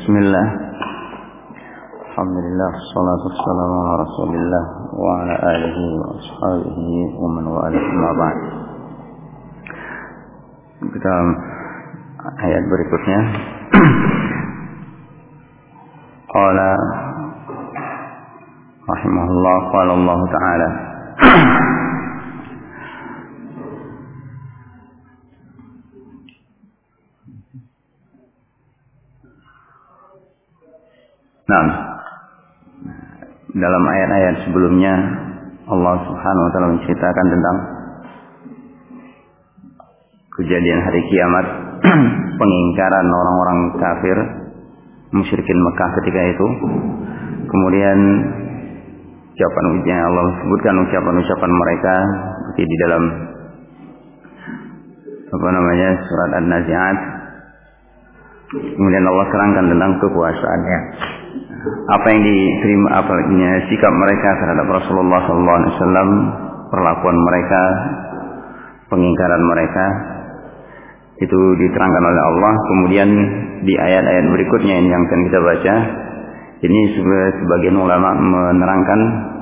Bismillah. Alhamdulillah, salatu wassalamu ala Rasulillah wa ala alihi wa ashabihi wa man wala amma ba'd. Kita ayat berikutnya. Qala rahimahullah, qala Allah ta'ala Nah, dalam ayat-ayat sebelumnya Allah Subhanahu wa taala menceritakan tentang kejadian hari kiamat, pengingkaran orang-orang kafir musyrikin Mekah ketika itu. Kemudian ucapan Allah sebutkan ucapan-ucapan mereka seperti di dalam surat An-Nazi'at. Kemudian Allah terangkan tentang kekuasaannya, apa yang diterima, sikap mereka terhadap Rasulullah SAW, perlakuan mereka, pengingkaran mereka, itu diterangkan oleh Allah. Kemudian di ayat-ayat berikutnya ini yang akan kita baca, ini sebagian ulama menerangkan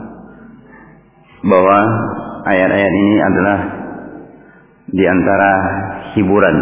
bahwa ayat-ayat ini adalah di antara hiburan,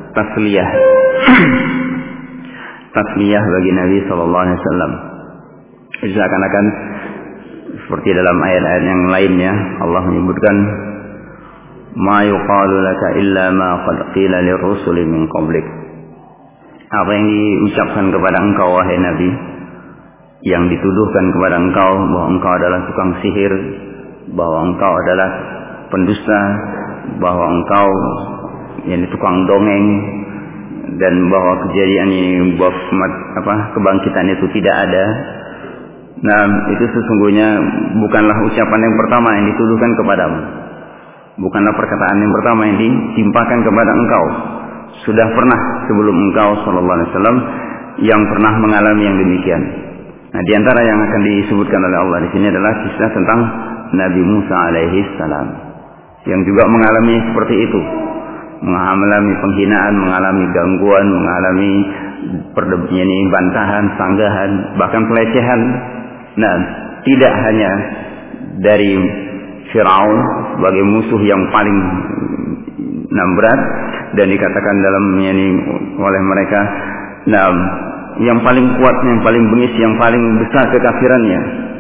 tasliyah bagi Nabi SAW. Seakan-akan seperti dalam ayat-ayat yang lainnya Allah menyebutkan ma yuqalu laka illa ma qad qila lirrusuli min qablik. Apa yang diucapkan kepada engkau wahai Nabi, yang dituduhkan kepada engkau bahwa engkau adalah tukang sihir, bahwa engkau adalah pendusta, bahwa engkau tukang dongeng, dan bahwa kejadian ini, kebangkitan itu tidak ada. Nah, itu sesungguhnya bukanlah ucapan yang pertama yang dituduhkan kepadamu, bukanlah perkataan yang pertama yang ditimpakan kepada engkau. Sudah pernah sebelum engkau sallallahu alaihi wasallam yang pernah mengalami yang demikian. Nah, di antara yang akan disebutkan oleh Allah di sini adalah kisah tentang Nabi Musa alaihi salam yang juga mengalami seperti itu. Mengalami penghinaan, mengalami gangguan, mengalami bantahan, sanggahan, bahkan pelecehan. Nah, tidak hanya dari Fir'aun sebagai musuh yang paling berat dan dikatakan dalamnya ini oleh mereka, yang paling kuat, yang paling bengis, yang paling besar kekafirannya,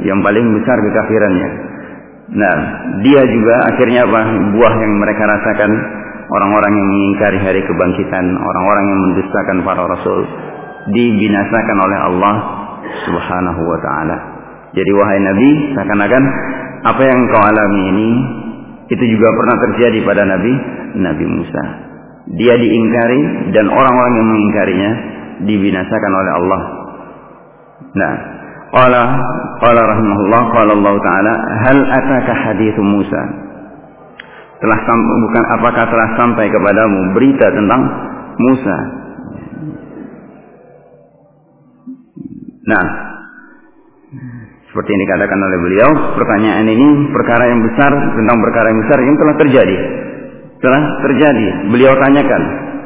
Nah, dia juga akhirnya buah yang mereka rasakan. Orang-orang yang mengingkari hari kebangkitan, orang-orang yang mendustakan para rasul, dibinasakan oleh Allah Subhanahu wa ta'ala. Jadi wahai Nabi, seakan-akan apa yang kau alami ini, itu juga pernah terjadi pada Nabi Musa. Dia diingkari dan orang-orang yang mengingkarinya dibinasakan oleh Allah. Nah, qala rahimahullah, qala Allah ta'ala, hal ataka hadithu Musa. Apakah telah sampai kepadamu berita tentang Musa? Nah, seperti yang dikatakan oleh beliau, pertanyaan ini perkara yang besar, tentang perkara yang besar yang telah terjadi. Beliau tanyakan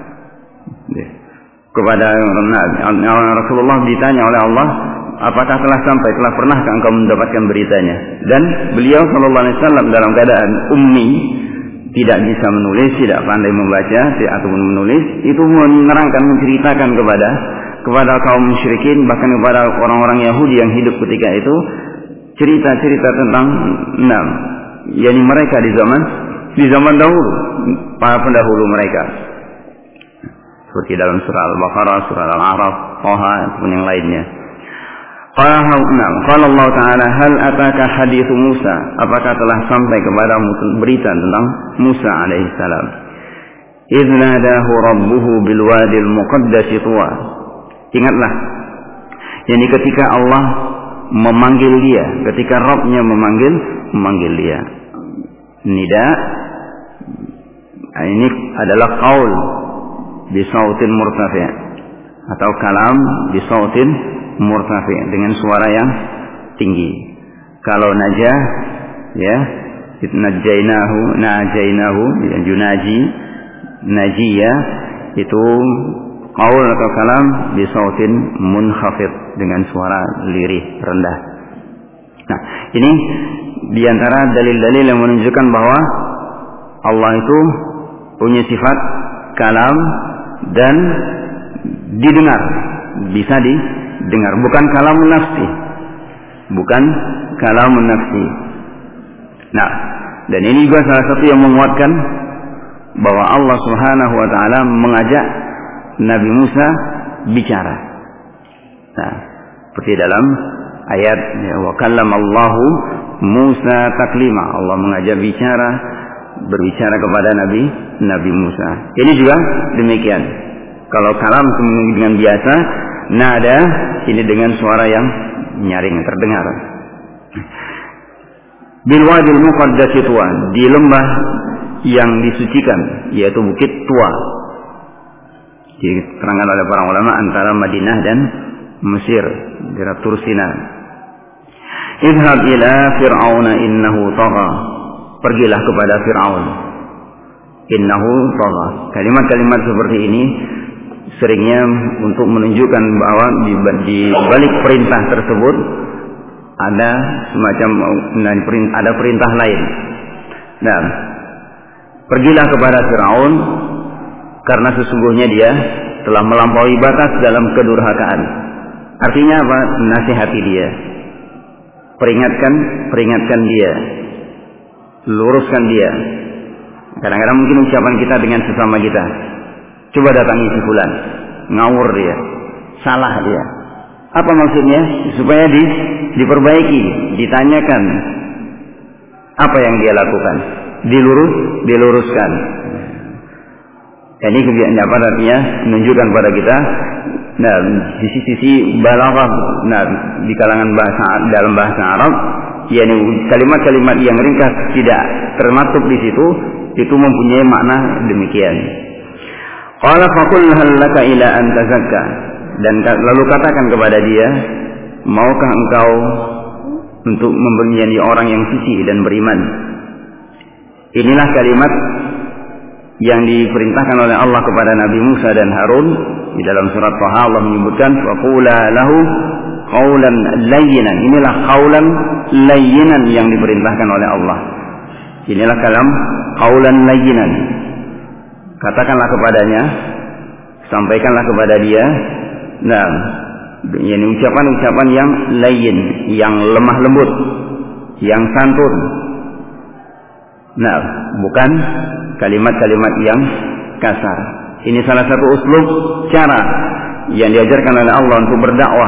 kepada Rasulullah, ditanya oleh Allah, apakah telah pernahkah engkau mendapatkan beritanya? Dan beliau sallallahu alaihi wasallam dalam keadaan ummi, tidak bisa menulis, tidak pandai membaca ataupun menulis, itu menerangkan, menceritakan kepada kaum musyrikin, bahkan kepada orang-orang Yahudi yang hidup ketika itu, cerita-cerita tentang mereka di zaman dahulu, para pendahulu mereka, seperti dalam surah Al-Baqarah, surah Al-A'raf, Taha, ataupun yang lainnya. Qala Allah Ta'ala, hal ataka hadithu Musa, apakah telah sampai kepadamu berita tentang Musa alaihi salam? Idz nadahu rabbuhu bil wadil muqaddasi tuwa. Ingatlah, ketika Allah memanggil dia, ketika Rabb-nya memanggil dia. Nida ini adalah qaul bi sautin murtafi' atau kalam bi sautin murtafi, dengan suara yang tinggi. Kalau najah, najainahu, yunaji, najiyah, itu qaul atau kalam bisautin munkhafid, dengan suara lirih rendah. Nah, ini diantara dalil-dalil yang menunjukkan bahwa Allah itu punya sifat kalam dan didengar, bisa didengar, bukan kalamun nafsi, bukan kalamun nafsi. Nah, dan ini juga salah satu yang menguatkan bahwa Allah Subhanahu wa taala mengajak Nabi Musa bicara. Nah, seperti dalam ayat wa kallamallahu Musa taklima, Allah mengajak berbicara kepada Nabi Musa. Ini juga demikian. Kalau kalam dengan biasa, nada ini dengan suara yang nyaring terdengar. Bil wadil muqaddasi Tuwa, di lembah yang disucikan, yaitu Bukit Tua. Diterangkan oleh para ulama antara Madinah dan Mesir, daerah Tursina. Idhab ila Fir'auna innahu tagha, pergilah kepada Fir'aun, innahu tagha. Kalimat-kalimat seperti ini seringnya untuk menunjukkan bahwa di balik perintah tersebut ada semacam ada perintah lain. Nah, pergilah kepada Fir'aun karena sesungguhnya dia telah melampaui batas dalam kedurhakaan. Artinya apa? Nasihati dia, peringatkan dia, luruskan dia. Kadang-kadang mungkin ucapan kita dengan sesama kita, coba datangi si fulan, ngawur dia, salah dia. Apa maksudnya? Supaya diperbaiki, ditanyakan apa yang dia lakukan, diluruskan. Ini kebiasaan apa artinya menunjukkan pada kita, nah, sisi-sisi balaghah, nah, di kalangan dalam bahasa Arab, yakni kalimat-kalimat yang ringkas tidak termasuk di situ, itu mempunyai makna demikian. Qala faqul hal laka ila an tazakka, dan lalu katakan kepada dia, maukah engkau untuk menjadi orang yang suci dan beriman? Inilah kalimat yang diperintahkan oleh Allah kepada Nabi Musa dan Harun. Di dalam surat Taha Allah menyebutkan faqula lahu qaulan layyinan. Inilah qaulan layyinan yang diperintahkan oleh Allah. Inilah kalam qaulan layyinan. Katakanlah kepadanya, sampaikanlah kepada dia, nah, ini ucapan-ucapan yang layyin, yang lemah lembut, yang santun. Nah, bukan kalimat-kalimat yang kasar. Ini salah satu uslub, cara yang diajarkan oleh Allah untuk berdakwah.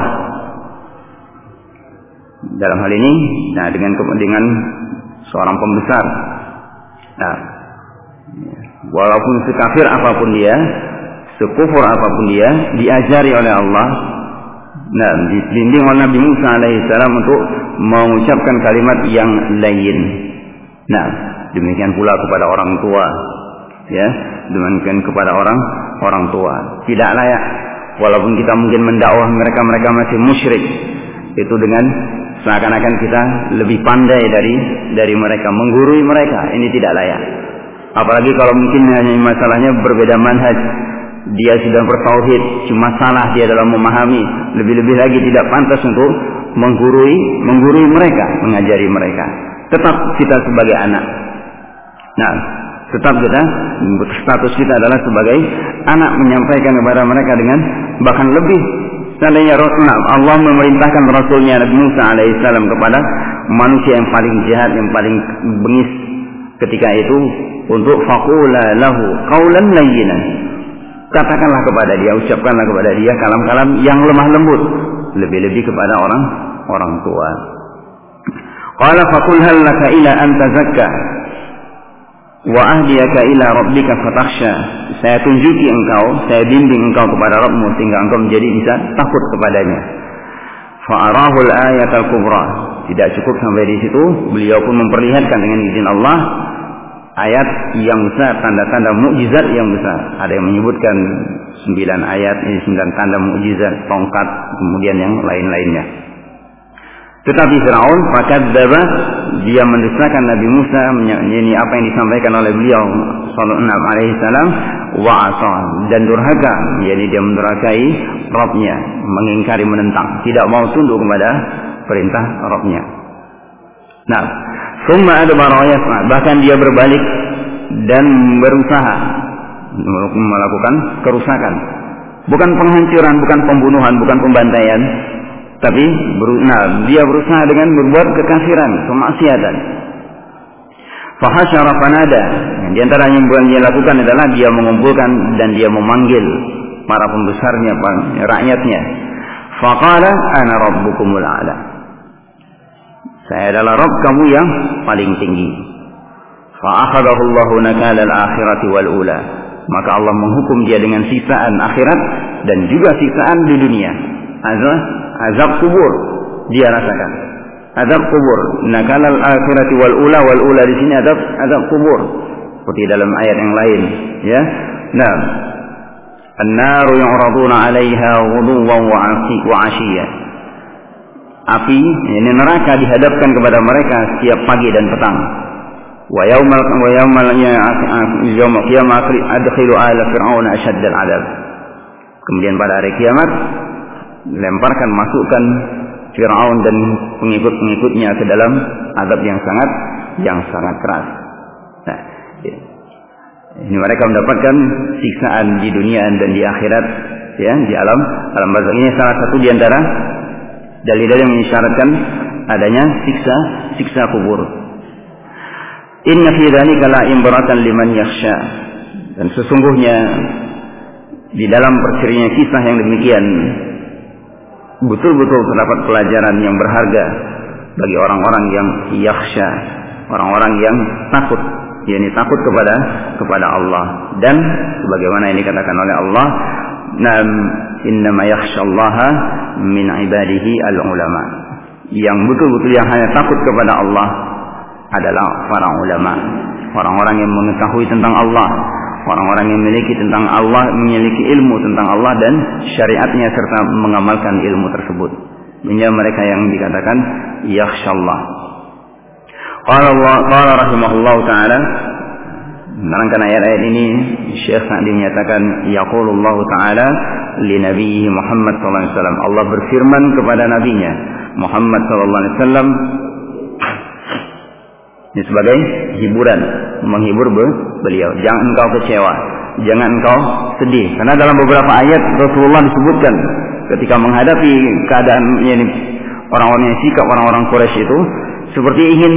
Dalam hal ini, nah, dengan seorang pembesar. Nah, walaupun sekafir apapun dia, sekufur apapun dia, diajari oleh Allah, nah, dibimbing oleh Nabi Musa alaihissalam untuk mengucapkan kalimat yang layyin. Nah, demikian pula kepada orang tua, ya, demikian kepada orang tua. Tidak layak, walaupun kita mungkin mendakwah mereka masih musyrik, itu dengan seakan-akan kita lebih pandai dari mereka, menggurui mereka. Ini tidak layak. Apalagi kalau mungkin hanya masalahnya berbeda manhaj, dia sudah bertauhid, cuma salah dia dalam memahami, lebih-lebih lagi tidak pantas untuk menggurui mereka, mengajari mereka. Tetap kita sebagai anak. Nah, tetap kita, status kita adalah sebagai anak, menyampaikan kepada mereka dengan bahkan lebih. Seandainya Allah memerintahkan Rasulnya Nabi Musa alaihissalam kepada manusia yang paling jahat, yang paling bengis ketika itu, untuk faqula lahu qaulan layyinan, katakanlah kepada dia, ucapkanlah kepada dia kalam-kalam yang lemah lembut, lebih-lebih kepada orang tua. Qala faqul hal laka ila an tazakka wa ahdiyaka ila rabbika fatakhsha, saya tunjuki engkau, saya bimbing engkau kepada Rabbmu sehingga engkau menjadi bisa takut kepadanya. Fa arahul ayatal kubra, tidak cukup sampai di situ, beliau pun memperlihatkan dengan izin Allah ayat yang besar, tanda-tanda mukjizat yang besar. Ada yang menyebutkan 9 ayat, ini 9 tanda mukjizat, tongkat, kemudian yang lain-lainnya. Tetapi Fir'aun fakadzdzaba, dia mendustakan Nabi Musa, ini apa yang disampaikan oleh beliau sallallahu alaihi wasallam, wa asa, dan durhaka, yakni dia mendurhakai Rabbnya, mengingkari, menentang, tidak mau tunduk kepada perintah Rabbnya. Nah, summa adbara yas'a, bahkan dia berbalik dan berusaha melakukan kerusakan, bukan penghancuran, bukan pembunuhan, bukan pembantaian, tapi dia berusaha dengan berbuat kekafiran, kemaksiatan. Fahasyara fanada, di antara yang dia lakukan adalah dia mengumpulkan dan dia memanggil para pembesarnya, rakyatnya. Faqala ana rabbukumul a'la, saya adalah Rabb kamu yang paling tinggi. Fa'akhadahu Allahu nakala al-akhirati wal ula, maka Allah menghukum dia dengan siksaan akhirat dan juga siksaan di dunia. Azab kubur dia rasakan. Azab kubur, nakal al-akhirati wal ula di sini azab kubur. Seperti dalam ayat yang lain, ya. Nah, an-naru yu'raduna 'alaiha ghuduwan wa 'ashiyya. Api, ini neraka dihadapkan kepada mereka setiap pagi dan petang. Wa yaumal qiyamah adkhilu ala fir'auna ashaddal 'adab. Kemudian pada hari kiamat masukkan Fir'aun dan pengikut-pengikutnya ke dalam azab yang sangat keras. Nah, ini mereka mendapatkan siksaan di dunia dan di akhirat, ya, di alam barzakh. Ini salah satu di antara dalil-dalil yang mengisyaratkan adanya siksa kubur. Inna fi dzalika la ibratan liman yakhsha, dan sesungguhnya di dalam perceraian kisah yang demikian betul-betul terdapat pelajaran yang berharga bagi orang-orang yang yakhsha, orang-orang yang takut, yakni takut kepada Allah. Dan sebagaimana ini dikatakan oleh Allah, "Nam innama yakhshallaha min ibadihi al-ulama." Yang betul-betul yang hanya takut kepada Allah adalah para ulama, orang-orang yang mengetahui tentang Allah, orang-orang yang memiliki ilmu tentang Allah dan syariatnya serta mengamalkan ilmu tersebut. Ini mereka yang dikatakan yakhshallah. Qala rahimahullahu taala, menerangkan ayat-ayat ini Syekh Sa'di menyatakan yaqulullahu taala li nabiyhi Muhammad sallallahu alaihi wasallam, Allah berfirman kepada nabinya Muhammad sallallahu alaihi wasallam, ini sebagai hiburan, menghibur beliau. Jangan engkau kecewa, jangan engkau sedih. Karena dalam beberapa ayat Rasulullah disebutkan ketika menghadapi keadaan ini, orang-orang yang sikap orang-orang Quraisy itu seperti ingin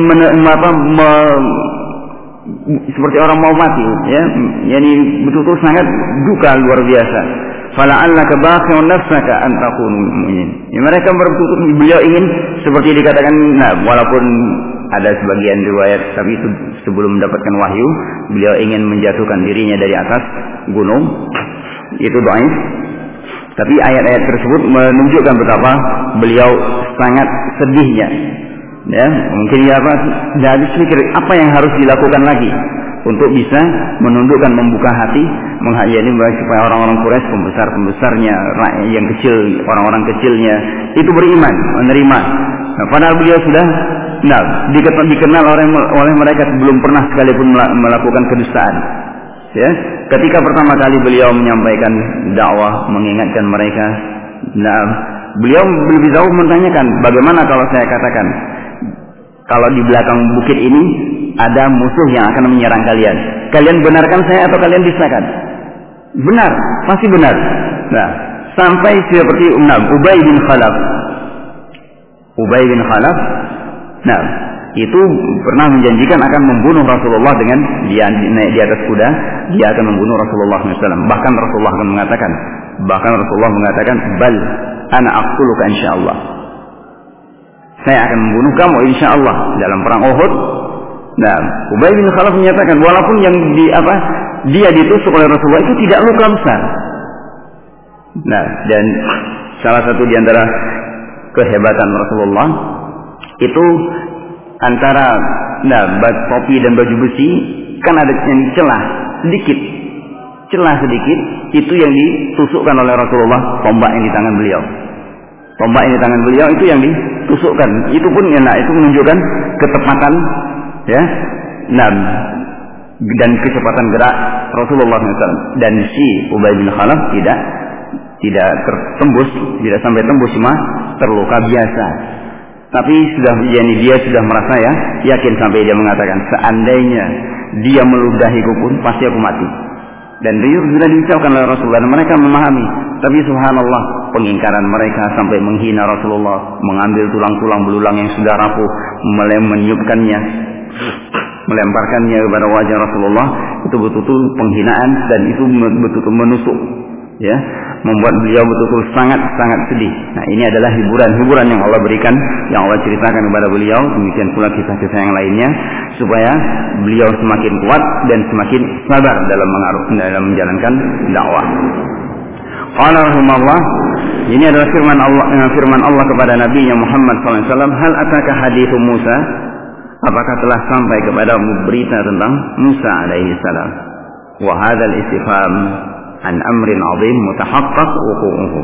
seperti orang mau mati, ya. Yani betul-betul sangat duka luar biasa. Fala'allaka baqi'un nafsaka an takunu mu'minin. Ya, mereka betul-betul beliau ingin seperti dikatakan, walaupun ada sebagian riwayat, tapi itu sebelum mendapatkan wahyu, beliau ingin menjatuhkan dirinya dari atas gunung. Itu dhaif. Tapi ayat-ayat tersebut menunjukkan betapa beliau sangat sedihnya. Ya, mungkin dia habis pikir apa yang harus dilakukan lagi untuk bisa menundukkan, membuka hati, menghayati supaya orang-orang Quraisy, pembesar-pembesarnya, rakyat yang kecil, orang-orang kecilnya itu beriman, menerima. Nah, padahal beliau sudah dikenal oleh mereka belum pernah sekalipun melakukan kedustaan. Ya, ketika pertama kali beliau menyampaikan dakwah, mengingatkan mereka, beliau lebih jauh menanyakan, bagaimana kalau saya katakan kalau di belakang bukit ini ada musuh yang akan menyerang kalian, kalian benarkan saya atau kalian dustakan? Benar, pasti benar. Nah, sampai seperti Ubay bin Khalaf. Nah, itu pernah menjanjikan akan membunuh Rasulullah dengan dia naik di atas kuda, dia akan membunuh Rasulullah SAW. Bahkan Rasulullah mengatakan, bal ana aqtuluka insyaallah. Saya akan membunuh kamu insyaallah dalam perang Uhud. Nah, Ubay bin Khalaf menyatakan walaupun yang dia ditusuk oleh Rasulullah itu tidak luka besar. Nah, dan salah satu di antara kehebatan Rasulullah itu antara topi dan baju besi kan ada yang celah sedikit, itu yang ditusukkan oleh Rasulullah, tombak yang di tangan beliau. Tombak yang di tangan beliau itu yang ditusukkan. Itu pun itu menunjukkan ketepatan, ya. dan kecepatan gerak Rasulullah SAW, dan si Ubay bin Khalaf tidak tertembus, tidak sampai tembus, cuma terluka biasa. Tapi dia sudah merasa yakin sampai dia mengatakan, seandainya dia meludahiku pun pasti aku mati. Dan itu sudah diucapkan oleh Rasulullah, dan mereka memahami. Tapi subhanallah, pengingkaran mereka sampai menghina Rasulullah, mengambil tulang-tulang belulang yang sudah rapuh, meniupkannya, melemparkannya kepada wajah Rasulullah. Itu betul-betul penghinaan, dan itu betul-betul menusuk, ya, membuat beliau betul-betul sangat-sangat sedih. Nah, ini adalah hiburan yang Allah berikan, yang Allah ceritakan kepada beliau. Demikian pula kisah-kisah yang lainnya, supaya beliau semakin kuat dan semakin sabar dalam menjalankan dakwah. Qala rahimahullah, ini adalah firman Allah kepada Nabi Muhammad SAW. Hal ataka hadithu Musa? Apakah telah sampai kepadamu berita tentang Musa alaihi salam? Wa hadzal istifham an amrin 'azim mutahaqqaq wuqu'uhu.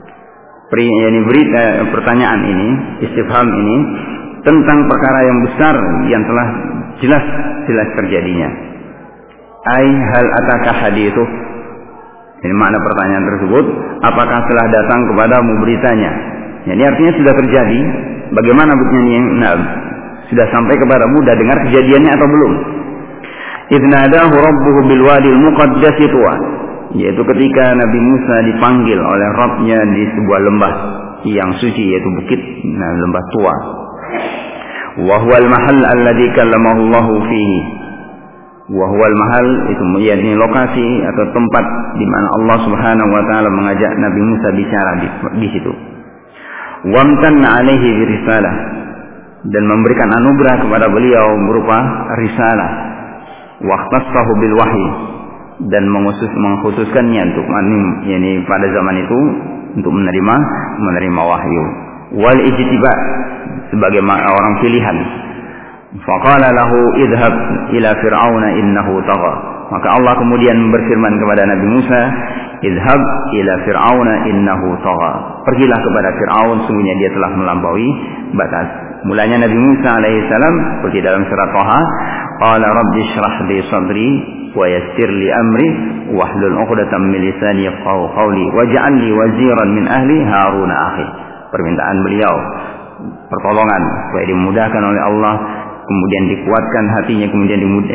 Pertanyaan ini, istifham ini tentang perkara yang besar yang telah jelas terjadinya. Ai hal ataka hadithu. Ini makna pertanyaan tersebut, apakah telah datang kepadamu beritanya? Ini artinya sudah terjadi. Bagaimana buktinya? Nah, sudah sampai kepadamu, sudah dengar kejadiannya atau belum? Idnadahu rabbuhu bil wadil muqaddas tuwa, yaitu ketika Nabi Musa dipanggil oleh Rabb-nya di sebuah lembah yang suci, yaitu bukit, lembah Tua. Wa huwal mahal alladzi kallamahu Allahu fihi. Wa huwal mahal, itu yakni lokasi atau tempat di mana Allah Subhanahu wa taala mengajak Nabi Musa bicara di situ. Wamtanna alaihi birisalah, dan memberikan anugerah kepada beliau berupa risalah. Waqtasahu bil wahyi, dan mengkhususkannya untuk pada zaman itu untuk menerima wahyu. Wal ijtiba, sebagai orang pilihan. Faqala lahu idhab ila fir'auna innahu tagha. Maka Allah kemudian berfirman kepada Nabi Musa, idhab ila fir'auna innahu tagha. Pergilah kepada Fir'aun, sungguhnya dia telah melampaui batas. Mulanya Nabi Musa alaihissalam seperti dalam surat Thaha, qala rabbi shrah li sadri wa yassir li amri wahlul 'uqdatam min lisani yafqahu qawli waj'al li waziran min ahli Harun akhi. Permintaan beliau pertolongan supaya dimudahkan oleh Allah, kemudian dikuatkan hatinya, kemudian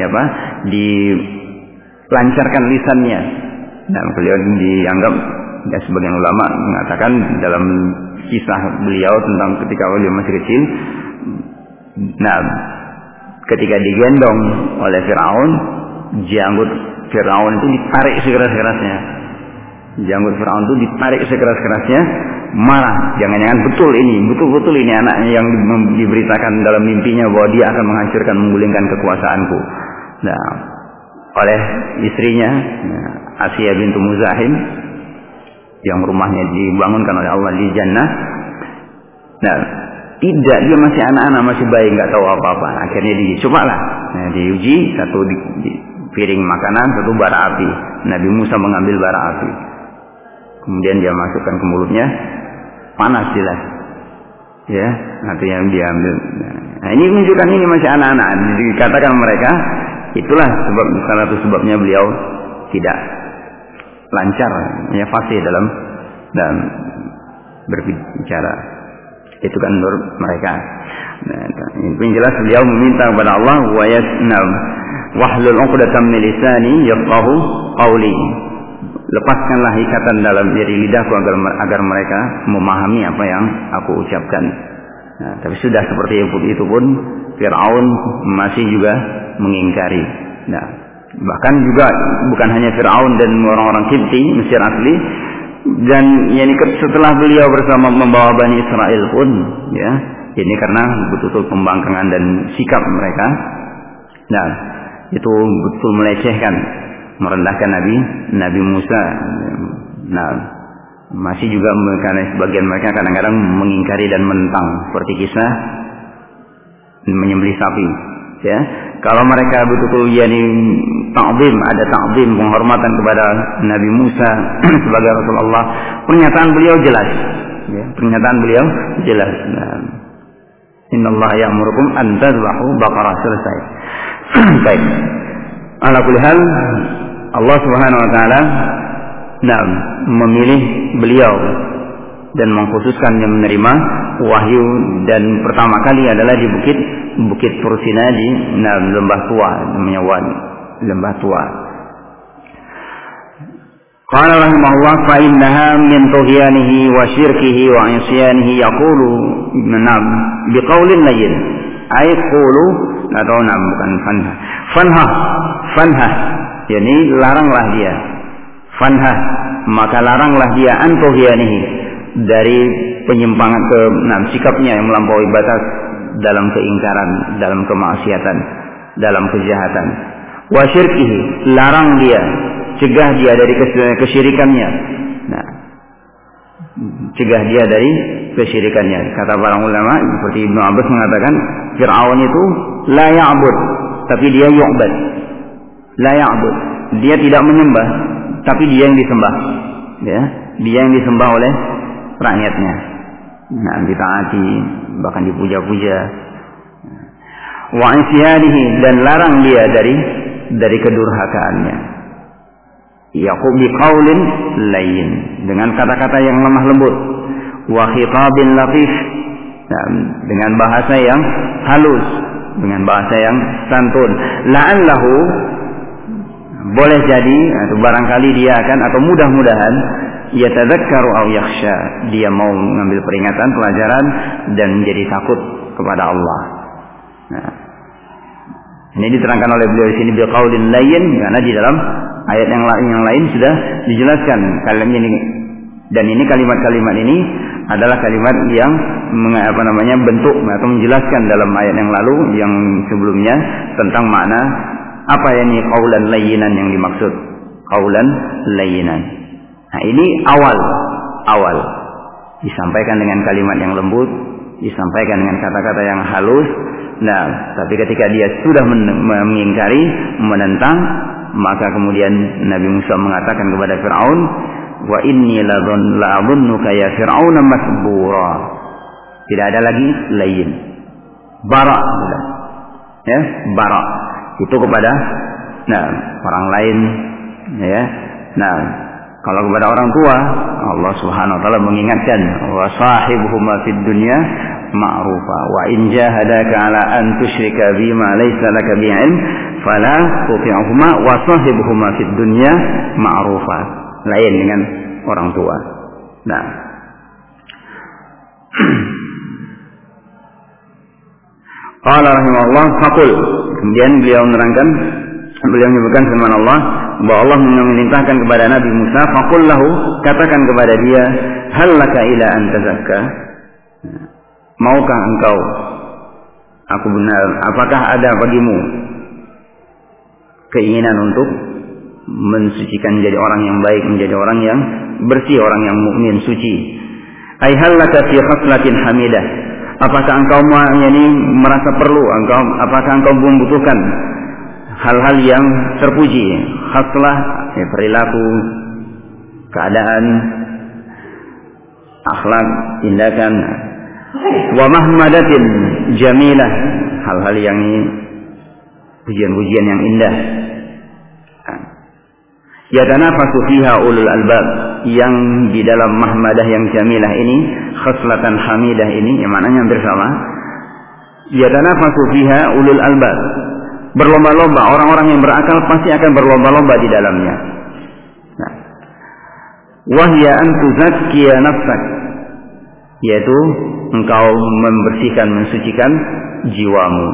dilancarkan lisannya. Dan beliau dianggap, ya, sebagian ulama mengatakan dalam kisah beliau tentang ketika beliau masih kecil, nah, ketika digendong oleh Fir'aun, janggut Fir'aun itu ditarik sekeras-kerasnya. Janggut Fir'aun itu ditarik sekeras-kerasnya, marah. Jangan-jangan betul-betul ini anaknya yang diberitakan dalam mimpinya bahwa dia akan menghancurkan, menggulingkan kekuasaanku. Nah, oleh istrinya, Asiyah bintu Muzahim, yang rumahnya dibangunkan oleh Allah di Jannah. Nah, tidak, dia masih anak-anak, masih bayi, nggak tahu apa-apa. Akhirnya dicobalah. Nah, diuji, satu di piring makanan, satu bara api. Nabi Musa mengambil bara api, kemudian dia masukkan ke mulutnya, panas jelas, ya, nanti yang dia ambil. Nah, ini menunjukkan ini masih anak-anak. Dikatakan mereka, itulah salah satu sebabnya beliau tidak lancar, ya, fasih dalam berbicara. Itu kan menurut mereka. Nah, yang jelas beliau meminta kepada Allah, wa yasnam wahlul 'uqdatam min lisani yafqahu qawli. Lepaskanlah ikatan dalam diri lidahku agar mereka memahami apa yang aku ucapkan. Nah, tapi sudah seperti itu pun Fir'aun masih juga mengingkari. Nah, bahkan juga bukan hanya Fir'aun dan orang-orang Qibti Mesir asli, dan setelah beliau bersama membawa Bani Israel pun, ya, ini karena betul-betul pembangkangan dan sikap mereka. Nah, itu betul melecehkan, merendahkan Nabi Musa. Nah, masih juga karena sebagian mereka kadang-kadang mengingkari dan menentang, seperti kisah menyembelih sapi. Ya, kalau mereka betul-betul ta'zim, ada ta'zim, penghormatan kepada Nabi Musa sebagai Rasulullah, pernyataan beliau jelas. Ya, pernyataan beliau jelas. Nah, innallaha ya'murukum an tadhbahu baqarah, selesai. Baik. ala kulli hal Allah Subhanahu wa taala memilih beliau dan mengkhususkannya menerima wahyu, dan pertama kali adalah di Bukit Tursina di lembah tua, namanya lembah tua. Qala rahimahullah fa innaha min tughyanihi wa syirkihi wa isyanihi yaqulu biqaulin layyin ay qulu atau bukan fanha yakni laranglah dia, fanha maka laranglah dia an tughyanihi dari penyimpangan ke sikapnya yang melampaui batas dalam keingkaran, dalam kemaksiatan, dalam kejahatan. Wa syirkihi, larang dia, cegah dia dari kesyirikannya. Cegah dia dari kesyirikannya. Kata para ulama seperti Ibnu Abbas mengatakan Fir'aun itu la ya'bud, tapi dia yu'bad. La ya'bud, dia tidak menyembah, tapi dia yang disembah. Ya, dia yang disembah oleh rakyatnya. Ditaati, bahkan dipuja-puja. Wa isyanihi, dan larang dia dari kedurhakaannya. Yaqub biqaulin layyin, dengan kata-kata yang lemah lembut. Wa khitabin latif, dengan bahasa yang halus, dengan bahasa yang santun. La'allahu, boleh jadi atau barangkali dia akan, atau mudah-mudahan yatadzakkaru aw yakhsha, dia mau mengambil peringatan, pelajaran, dan menjadi takut kepada Allah. Ini diterangkan oleh beliau di sini biqaulin layyin, karena di dalam ayat yang lain sudah dijelaskan kalimat ini, dan ini kalimat-kalimat ini adalah kalimat yang bentuk atau menjelaskan dalam ayat yang lalu yang sebelumnya tentang makna apa ini qaulan layyinan yang dimaksud, qaulan layyinan. Ini awal disampaikan dengan kalimat yang lembut, disampaikan dengan kata-kata yang halus. Tapi ketika dia sudah mengingkari, menentang, maka kemudian Nabi Musa mengatakan kepada Fir'aun, wa inni la'adhunnuka ya Fir'aun masbura. Tidak ada lagi layyin, bara, ya, bara itu kepada orang lain, ya. Kalau kepada orang tua, Allah Subhanahu wa taala mengingatkan, wa sahibuhuma fid dunya ma'rufa wa in jahadaka 'ala an tusyrika bima laysa laka bihi 'ilm fala tuti'huma wa sahibuhuma fid dunya ma'rufa. Lain dengan orang tua. Qala rahimahullah faqul, kemudian beliau menerangkan, beliau menyebutkan firman Allah bahwa Allah memerintahkan kepada Nabi Musa, faqul lahu, katakan kepada dia, hal laka ila an tazakka, maukah engkau, aku benar, apakah ada bagimu keinginan untuk mensucikan, menjadi orang yang baik, menjadi orang yang bersih, orang yang mukmin, suci. Ai hal laka fi khaslatin hamidah, apakah engkau merasa perlu, apakah engkau membutuhkan hal-hal yang terpuji, khaslah, perilaku, keadaan, akhlak, tindakan, wa mahmadatin jamilah, hal-hal yang pujian-pujian yang indah. Yatanafasu fiha ulul albab, yang di dalam mahmadah yang jamilah ini, khaslatan hamidah ini, yang maknanya hampir sama. Yatanafasu fiha ulul albab, berlomba-lomba, orang-orang yang berakal pasti akan berlomba-lomba di dalamnya. Wahya an tuzakkiya nafsak, yaitu engkau membersihkan, mensucikan jiwamu.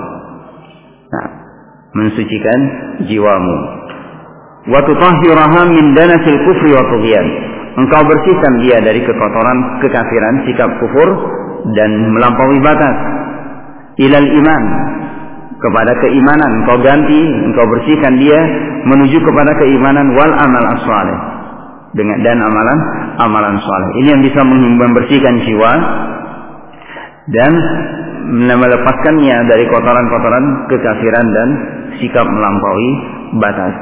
Mensucikan jiwamu. Wa tutahhiraha min danasil kufri wa tughyan, engkau bersihkan dia dari kekotoran kekafiran, sikap kufur dan melampaui batas. Ilal iman, kepada keimanan, engkau ganti, engkau bersihkan dia menuju kepada keimanan, wal amal as-salih, dan amalan saleh. Ini yang bisa membersihkan jiwa dan melepaskannya dari kotoran-kotoran kekafiran dan sikap melampaui batas.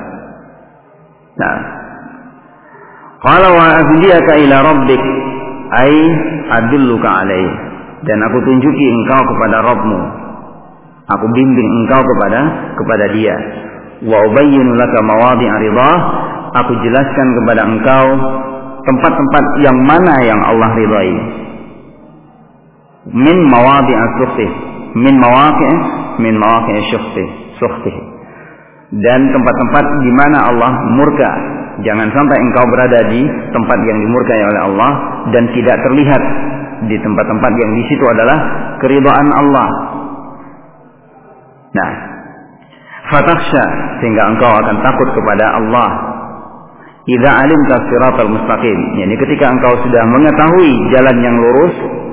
Qala wa ahdiyaka ila rabbik, ai adulluka alaihi, dan aku tunjuki engkau kepada Rabbmu, aku bimbing engkau kepada dia. Wa ubayyinu laka mawadhi'a ridha, aku jelaskan kepada engkau tempat-tempat yang mana yang Allah ridai. Min mawadhi'a sukhti, min mawaqi'i sukhti. Dan tempat-tempat di mana Allah murka. Jangan sampai engkau berada di tempat yang dimurkai oleh Allah dan tidak terlihat di tempat-tempat yang di situ adalah keridhaan Allah. Nah, fatakhsha, sehingga engkau akan takut kepada Allah. Idza alimta siratal mustaqim, yakni ketika engkau sudah mengetahui jalan yang lurus.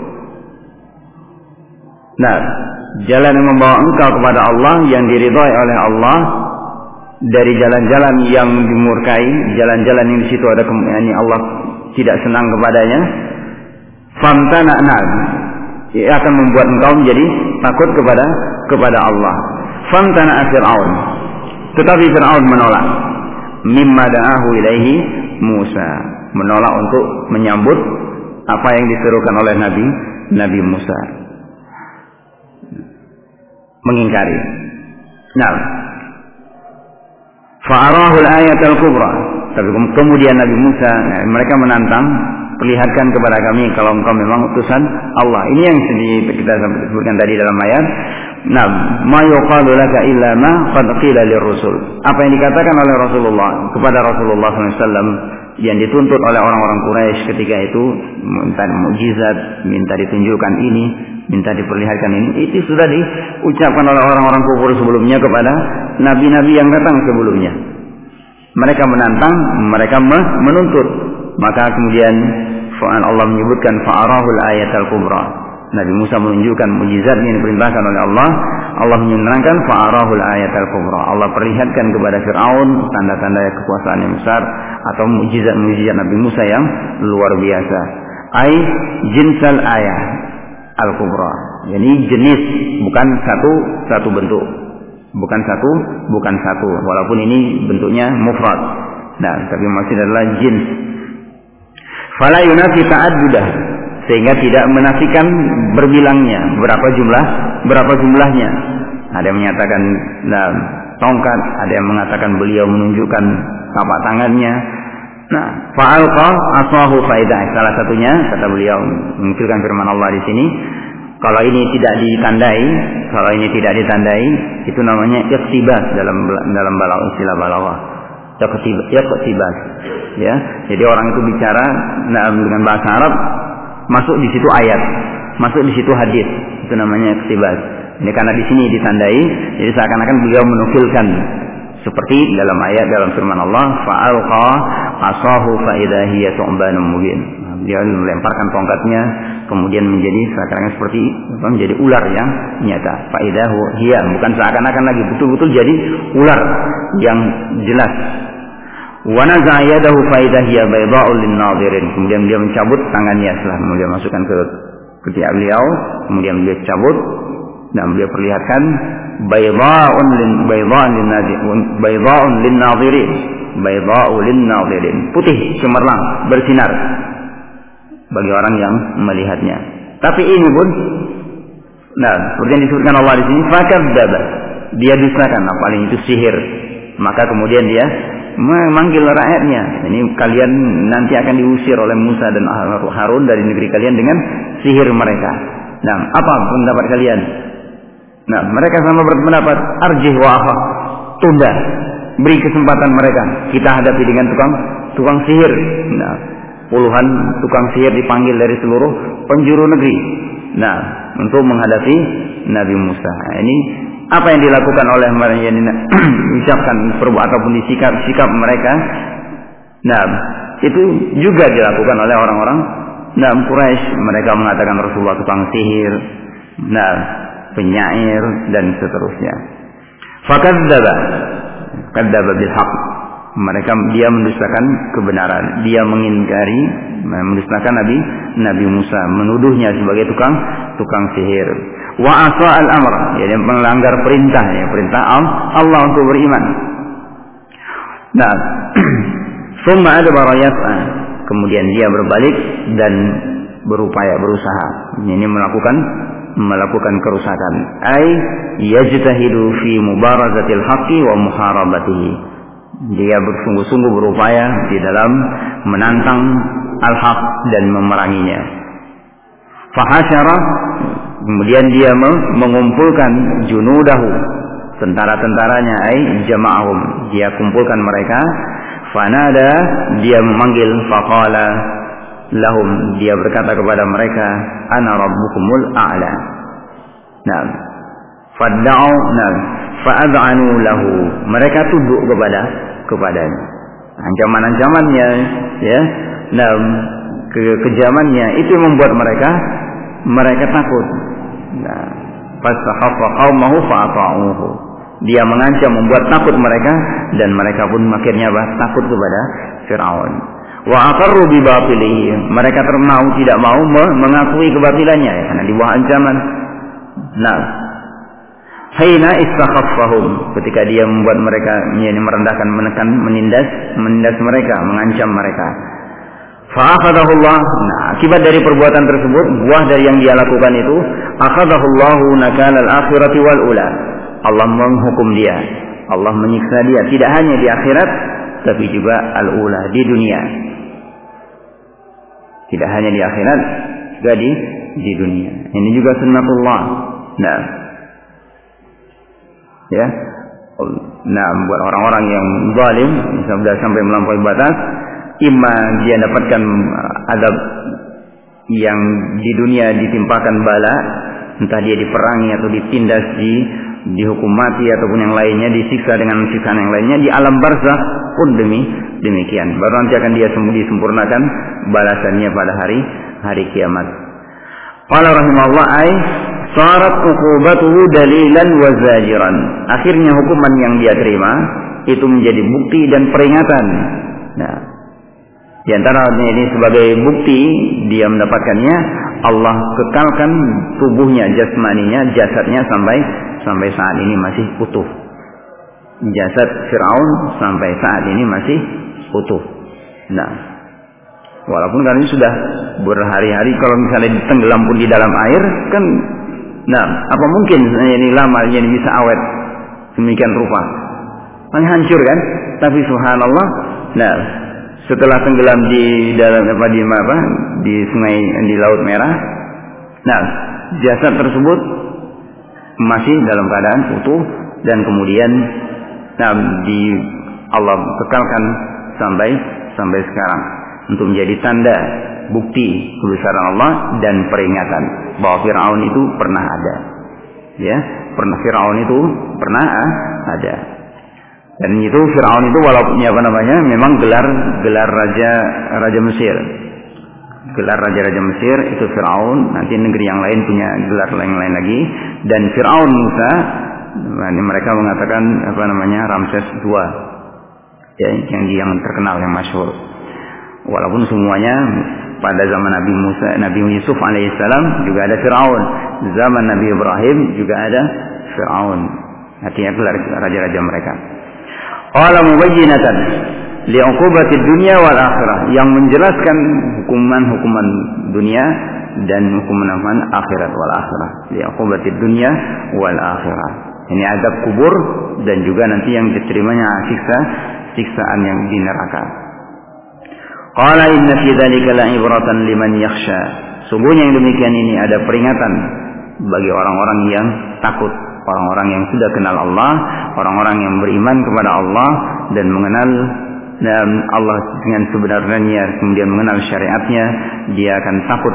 Nah, jalan yang membawa engkau kepada Allah, yang diridhai oleh Allah, dari jalan-jalan yang dimurkai, jalan-jalan yang di situ ada yakni Allah tidak senang kepadanya. Famtana'na, ia akan membuat engkau menjadi takut kepada Allah. Famtana'a Fir'aun, tetapi Fir'aun menolak. Mimma da'ahu ilaihi Musa, menolak untuk menyambut apa yang diserukan oleh Nabi Musa, mengingkari. Nah, fa'arahu al-ayat al-kubra, tapi kemudian Nabi Musa, mereka menantang, perlihatkan kepada kami kalau engkau memang utusan Allah. Ini yang kita sebutkan tadi dalam ayat. Nah, ma yuqalu laka illa ma qad qila lirrusul. Apa yang dikatakan oleh Rasulullah kepada Rasulullah SAW yang dituntut oleh orang-orang Quraisy ketika itu, minta mukjizat, minta ditunjukkan ini, minta diperlihatkan ini, itu sudah diucapkan oleh orang-orang kufur sebelumnya kepada nabi-nabi yang datang sebelumnya. Mereka menantang, mereka menuntut. Maka kemudian Allah menyebutkan fa'arahul ayatal kubra. Nabi Musa menunjukkan mukjizat yang diperintahkan oleh Allah. Allah menerangkan fa'arahul ayatal kubra. Allah perlihatkan kepada Fir'aun tanda-tanda kekuasaan yang besar atau mukjizat-mukjizat Nabi Musa yang luar biasa. Ai jinsal ayah al-kubra. Jadi jenis, bukan satu bentuk. Bukan satu, walaupun ini bentuknya mufrad. Nah, tapi maksud adalah jins. Fala yunafi ta'addudah, sehingga tidak menafikan berbilangnya, berapa jumlahnya. Ada yang menyatakan tongkat, ada yang mengatakan beliau menunjukkan tapak tangannya. Nah, fa'alqa asahu faidah, salah satunya kata beliau menunjukkan firman Allah di sini. Kalau ini tidak ditandai, itu namanya iqtibas dalam istilah balaghah. Iqtibas, ya. Jadi orang itu bicara dengan bahasa Arab, masuk di situ ayat, masuk di situ hadis, itu namanya iqtibas. Ini karena di sini ditandai, jadi seakan-akan beliau menukilkan seperti dalam ayat dalam firman Allah, fa'alqa asahu fa idza hiya thu'banun mubin. Dia melemparkan tongkatnya, kemudian menjadi seakan-akan seperti menjadi ular yang nyata. Fa idza hiya, bukan seakan-akan lagi, betul-betul jadi ular yang jelas. Wa naza'a yadahu fa idza hiya baydha'u lin-nadhirin. Kemudian dia mencabut tangannya setelah beliau masukkan ke ketiak beliau, kemudian beliau cabut dan beliau perlihatkan baydha'un lin-nadhirin, putih cemerlang, bersinar bagi orang yang melihatnya. Tapi ini pun, seperti yang disebutkan Allah di sini, fakadzdzaba, dia dustakan, paling itu sihir. Maka kemudian dia memanggil rakyatnya, ini kalian nanti akan diusir oleh Musa dan Harun dari negeri kalian dengan sihir mereka. Nah, apa pendapat kalian? Nah, mereka sama berpendapat, arjih wa akhah, tunda, beri kesempatan mereka, kita hadapi dengan tukang sihir. Nah, puluhan tukang sihir dipanggil dari seluruh penjuru negeri. Nah, untuk menghadapi Nabi Musa. Nah, ini apa yang dilakukan oleh mereka, yang diucapkan ataupun sikap mereka. Nah, itu juga dilakukan oleh orang-orang Quraisy. Mereka mengatakan Rasulullah tukang sihir, penyair dan seterusnya. Fakadzdzaba bil haqq. Dia mendustakan kebenaran, dia mendustakan Nabi Musa, menuduhnya sebagai tukang sihir. Wa asa al-amr, jadi melanggar perintah Allah untuk beriman. Nah, summa adbara yas'a, kemudian dia berbalik dan berusaha. Ini melakukan melakukan kerusakan. Ai yajtahidu fi mubarazatil haqqi wa muharabatihi. Dia bersungguh-sungguh berupaya di dalam menantang al-haq dan memeranginya. Fahasyara, kemudian dia mengumpulkan junudahu, tentara-tentaranya, ai jama'ahum, dia kumpulkan mereka. Fanada, dia memanggil, faqala lahum, dia berkata kepada mereka, ana rabbukumul a'la. Naam. Fadda'u, naam, fa'ad'anu lahu, mereka tunduk kepadanya. Ancaman-ancamannya, ya, naam, kekejamannya itu yang membuat mereka takut. Nah, fastakhafa qaumahu fa'ata'uhu. Dia mengancam, membuat takut mereka, dan mereka pun akhirnya takut kepada Fir'aun. Wa aqarru bi batilihi, mereka tidak mau mengakui kebatilannya, ya, karena di bawah ancaman. Nah, haina istakhaffahum, ketika dia membuat mereka merendahkan, menekan, menindas mereka, mengancam mereka. Fa'akhadahullah, nah, akibat dari perbuatan tersebut, buah dari yang dia lakukan itu, akhadahullahu nakal al-akhirati wal ula. Allah menghukum dia, Allah menyiksa dia, tidak hanya di akhirat, tapi juga al-ula, di dunia. Tidak hanya di akhirat, juga di dunia. Ini juga sunnatullah. Nah, ya, nah, buat orang-orang yang zalim, sudah sampai melampaui batas, imma dia dapatkan azab yang di dunia, ditimpakan bala, entah dia diperangi atau ditindas, dihukum mati ataupun yang lainnya, disiksa dengan siksaan yang lainnya, di alam barzakh pun demikian. Baru nanti akan dia disempurnakan balasannya pada hari kiamat. Qala rahimahullah, ay sarat uqubatuhu dalilan wa zajiran. Akhirnya hukuman yang dia terima itu menjadi bukti dan peringatan. Nah, di antaranya ini sebagai bukti dia mendapatkannya, Allah kekalkan tubuhnya, jasmaninya, jasadnya sampai saat ini masih utuh. Jasad Fir'aun sampai saat ini masih utuh. Nah, walaupun karena ini sudah berhari-hari, kalau misalnya ditenggelam pun di dalam air, kan, nah, apa mungkin ini lama ini bisa awet demikian rupa? Kan hancur kan? Tapi subhanallah, nah, setelah tenggelam di dalam di sungai, di Laut Merah, nah, jasad tersebut masih dalam keadaan utuh, dan kemudian nah, Allah kekalkan sampai sekarang untuk menjadi tanda bukti kebesaran Allah dan peringatan bahwa Fir'aun itu pernah ada, ya, Fir'aun itu pernah ada. Dan itu Fir'aun itu walaupun memang gelar raja Mesir. Gelar raja Mesir itu Fir'aun, nanti negeri yang lain punya gelar lain lagi. Dan Fir'aun Musa, mereka mengatakan Ramses II, ya, yang terkenal, yang masyhur. Walaupun semuanya pada zaman Nabi Yusuf alaihissalam juga ada Fir'aun, zaman Nabi Ibrahim juga ada Fir'aun. Artinya gelar raja-raja mereka. Qala mubayyinatan li'uqubatid dunya wal akhirah, yang menjelaskan hukuman dunia dan hukuman akhirat wal akhirah. Li'uqubatid dunya wal akhirah. Ini azab kubur dan juga nanti yang diterimanya siksaan yang di neraka. Qala inna fi dzalika la'ibratan liman yakhsha. Sungguhnya yang demikian ini ada peringatan bagi orang-orang yang takut, orang-orang yang sudah kenal Allah, orang-orang yang beriman kepada Allah dan mengenal Allah dengan sebenarnya, kemudian mengenal syariatnya, dia akan takut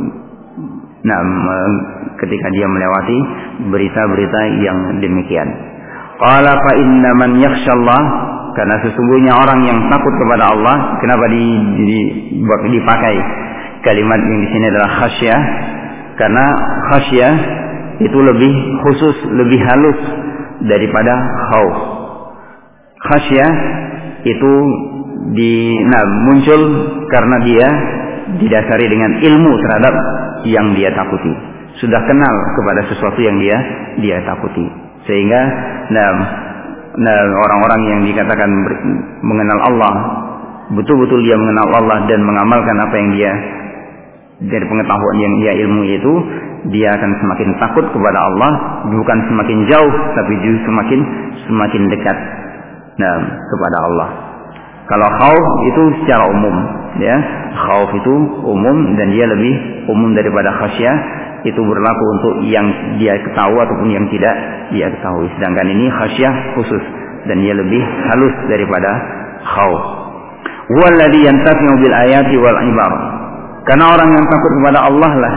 ketika dia melewati berita-berita yang demikian. Qala fa inna man yakhshallah, karena sesungguhnya orang yang takut kepada Allah. Kenapa dipakai kalimat yang di sini adalah khasyah? Karena khasyah itu lebih khusus, lebih halus daripada khauf. Khasyah itu muncul karena dia didasari dengan ilmu terhadap yang dia takuti. Sudah kenal kepada sesuatu yang dia takuti. Sehingga orang-orang yang dikatakan mengenal Allah, betul-betul dia mengenal Allah dan mengamalkan apa yang dia dari pengetahuan yang dia ilmu itu, dia akan semakin takut kepada Allah, bukan semakin jauh, tapi justru semakin dekat kepada Allah. Kalau khauf itu secara umum, ya, khauf itu umum dan dia lebih umum daripada khasyah. Itu berlaku untuk yang dia ketahui ataupun yang tidak dia ketahui. Sedangkan ini khasyah khusus dan dia lebih halus daripada khauf. Walladzi yantafi'u bil ayati wal ibar. Karena orang yang takut kepada Allah lah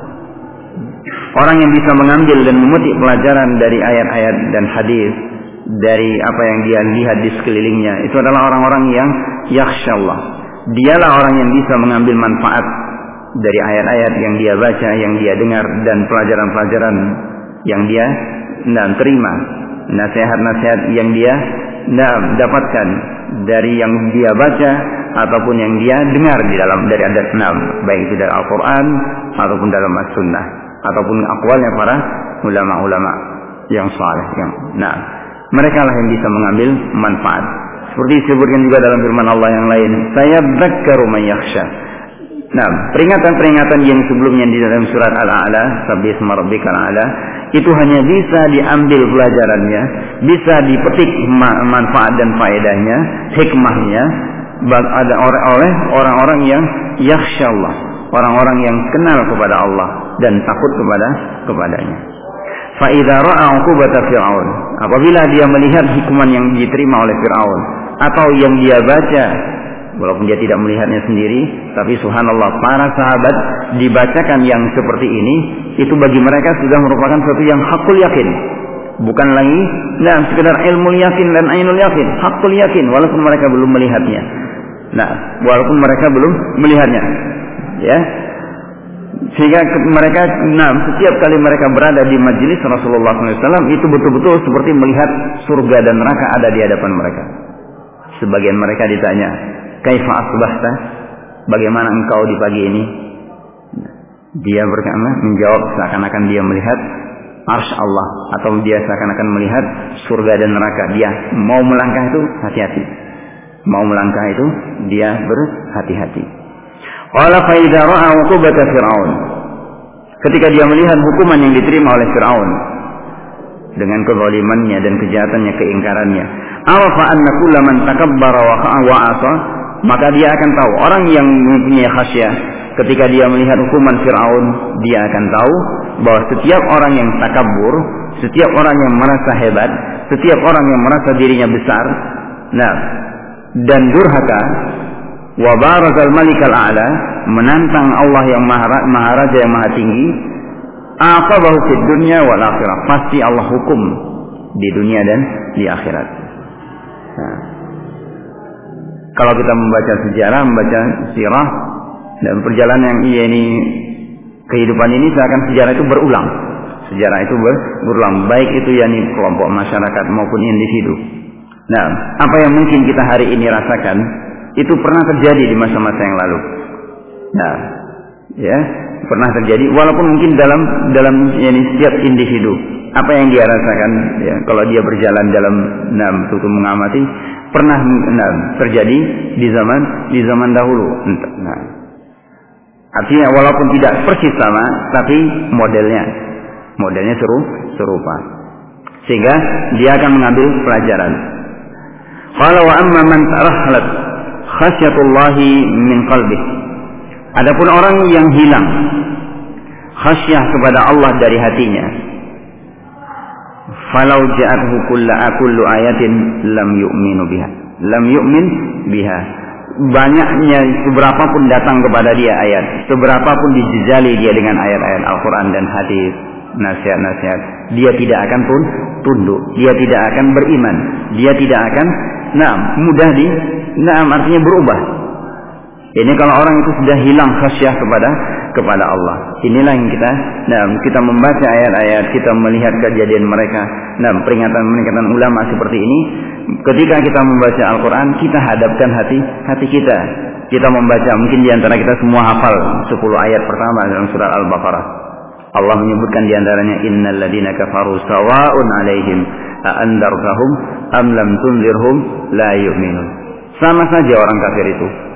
orang yang bisa mengambil dan memetik pelajaran dari ayat-ayat dan hadis, dari apa yang dia lihat di sekelilingnya. Itu adalah orang-orang yang yakhsyallah. Dialah orang yang bisa mengambil manfaat dari ayat-ayat yang dia baca, yang dia dengar, dan pelajaran-pelajaran yang dia terima, nasihat-nasihat yang dia dapatkan dari yang dia baca ataupun yang dia dengar di dalam dari adat baik itu dari Al-Quran ataupun dalam As-Sunnah ataupun aqwalnya para ulama-ulama yang saleh. Mereka lah yang bisa mengambil manfaat. Seperti disebutkan juga dalam firman Allah yang lain, sayadzakkaru man yakhsha. Peringatan-peringatan yang sebelumnya di dalam surat Al-A'la, Sabbihisma rabbikal a'la, itu hanya bisa diambil pelajarannya, bisa dipetik manfaat dan faedahnya, hikmahnya oleh orang-orang yang yakhsha Allah, orang-orang yang kenal kepada Allah dan takut kepadanya. Fa idza ra'a 'uqubata fir'aun, apabila dia melihat hukuman yang diterima oleh Fir'aun atau yang dia baca, walaupun dia tidak melihatnya sendiri, tapi subhanallah para sahabat dibacakan yang seperti ini, itu bagi mereka sudah merupakan sesuatu yang hakul yakin, bukan lagi sekedar ilmu yakin dan ainul yakin, hakul yakin walaupun mereka belum melihatnya. Walaupun mereka belum melihatnya, ya. Sehingga mereka setiap kali mereka berada di majelis Rasulullah SAW itu betul-betul seperti melihat surga dan neraka ada di hadapan mereka. Sebagian mereka ditanya, kaifa asbahta? Bagaimana engkau di pagi ini? Dia menjawab seakan-akan dia melihat arsy Allah, atau dia seakan-akan melihat surga dan neraka. Dia mau melangkah itu hati-hati. Mau melangkah itu dia berhati-hati. Qala fa idza ra'a 'uqubata fir'aun. Ketika dia melihat hukuman yang diterima oleh Fir'aun dengan kezalimannya dan kejahatannya, keingkarannya, arafa anna kullaman takabbara wa 'asa, maka dia akan tahu, orang yang mempunyai khasyah ketika dia melihat hukuman Fir'aun, dia akan tahu bahwa setiap orang yang takabur, setiap orang yang merasa hebat, setiap orang yang merasa dirinya besar, dan durhaka, wa barazal malikal a'la, menantang Allah yang maharaja yang maha tinggi, aqabahu fid dunya wal akhirah, pasti Allah hukum di dunia dan di akhirat. Kalau kita membaca sejarah, membaca sirah dan perjalanan yang kehidupan ini, seakan sejarah itu berulang. Sejarah itu berulang, baik itu kelompok masyarakat maupun individu. Apa yang mungkin kita hari ini rasakan itu pernah terjadi di masa-masa yang lalu. Pernah terjadi, walaupun mungkin dalam setiap individu apa yang dia rasakan, kalau dia berjalan dalam tutur mengamati, pernah terjadi di zaman dahulu. Artinya walaupun tidak persis sama, tapi modelnya serupa, sehingga dia akan mengambil pelajaran. Qala wa amma man tarahhalat khasyatullahi min qalbih. Adapun orang yang hilang khasyah kepada Allah dari hatinya, falau ja'athu kullu ayatin lam yu'min biha. Banyaknya seberapa pun datang kepada dia ayat, seberapa pun dijejali dia dengan ayat-ayat Al-Quran dan hadis, nasihat-nasihat, dia tidak akan pun tunduk, dia tidak akan beriman, dia tidak akan mudah artinya berubah. Ini kalau orang itu sudah hilang khasyah kepada Allah. Inilah yang kita membaca ayat-ayat, kita melihat kejadian mereka, peringatan ulama seperti ini. Ketika kita membaca Al-Quran, kita hadapkan hati kita. Kita membaca, mungkin diantara kita semua hafal 10 ayat pertama dalam surat Al-Baqarah. Allah menyebutkan diantaranya, innal ladzina kafaru sawa'un 'alaihim a andartahum am lam tunzirhum la yu'minun. Sama saja orang kafir itu,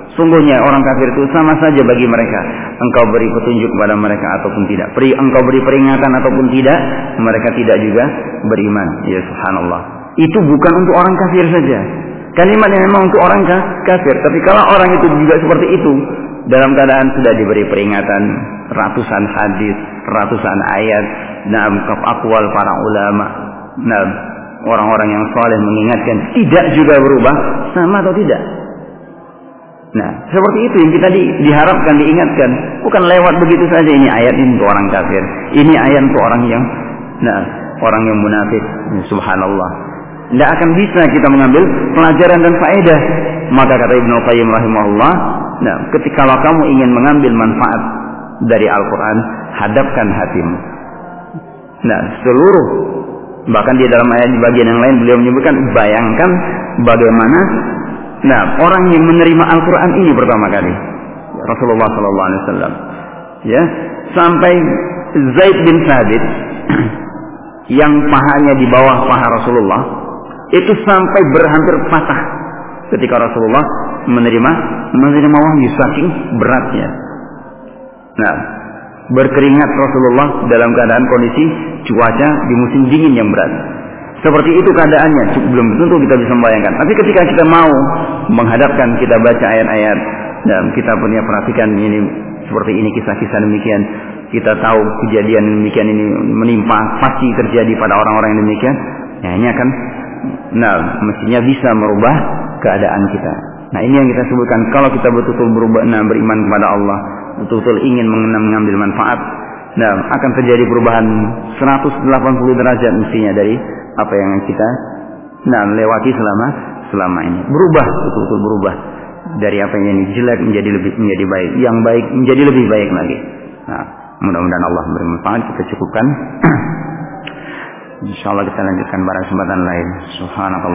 Sungguhnya orang kafir itu sama saja bagi mereka. Engkau beri petunjuk kepada mereka ataupun tidak. Engkau beri peringatan ataupun tidak, mereka tidak juga beriman. Ya subhanallah. Itu bukan untuk orang kafir saja. Kalimat yang memang untuk orang kafir. Tapi kalau orang itu juga seperti itu, dalam keadaan sudah diberi peringatan, ratusan hadis, ratusan ayat, aqwal para ulama, orang-orang yang saleh mengingatkan, tidak juga berubah, sama atau tidak? Nah, seperti itu yang kita diharapkan, diingatkan. Bukan lewat begitu saja, ini ayat ini untuk orang kafir, ini ayat untuk orang yang munafik. Subhanallah. Tidak akan bisa kita mengambil pelajaran dan faedah. Maka kata Ibnu Qayyim rahimahullah, ketika kamu ingin mengambil manfaat dari Al-Quran, hadapkan hatimu. Seluruh, bahkan di dalam ayat di bagian yang lain beliau menyebutkan, bayangkan bagaimana orang yang menerima Al-Quran ini pertama kali, Rasulullah SAW, ya, sampai Zaid bin Thabit yang pahanya di bawah paha Rasulullah itu sampai berhampir patah ketika Rasulullah menerima wahyu, saking beratnya. Berkeringat Rasulullah dalam keadaan kondisi cuaca di musim dingin yang berat. Seperti itu keadaannya, belum tentu kita bisa membayangkan. Tapi ketika kita mau menghadapkan, kita baca ayat-ayat dan kita punya perhatikan ini seperti ini, kisah-kisah demikian, kita tahu kejadian demikian ini menimpa, pasti terjadi pada orang-orang yang demikian. Ya, ini akan mestinya bisa merubah keadaan kita. Nah, ini yang kita sebutkan, kalau kita betul-betul berubah, beriman kepada Allah, betul-betul ingin mengambil manfaat, akan terjadi perubahan 180 derajat mestinya dari apa yang kita lewati selama ini. Berubah, betul-betul berubah dari apa yang jelek menjadi baik, yang baik menjadi lebih baik lagi. Mudah-mudahan Allah memberi manfaat. Kita cukupkan. Insyaallah kita lanjutkan pada kesempatan lain. Subhanallah.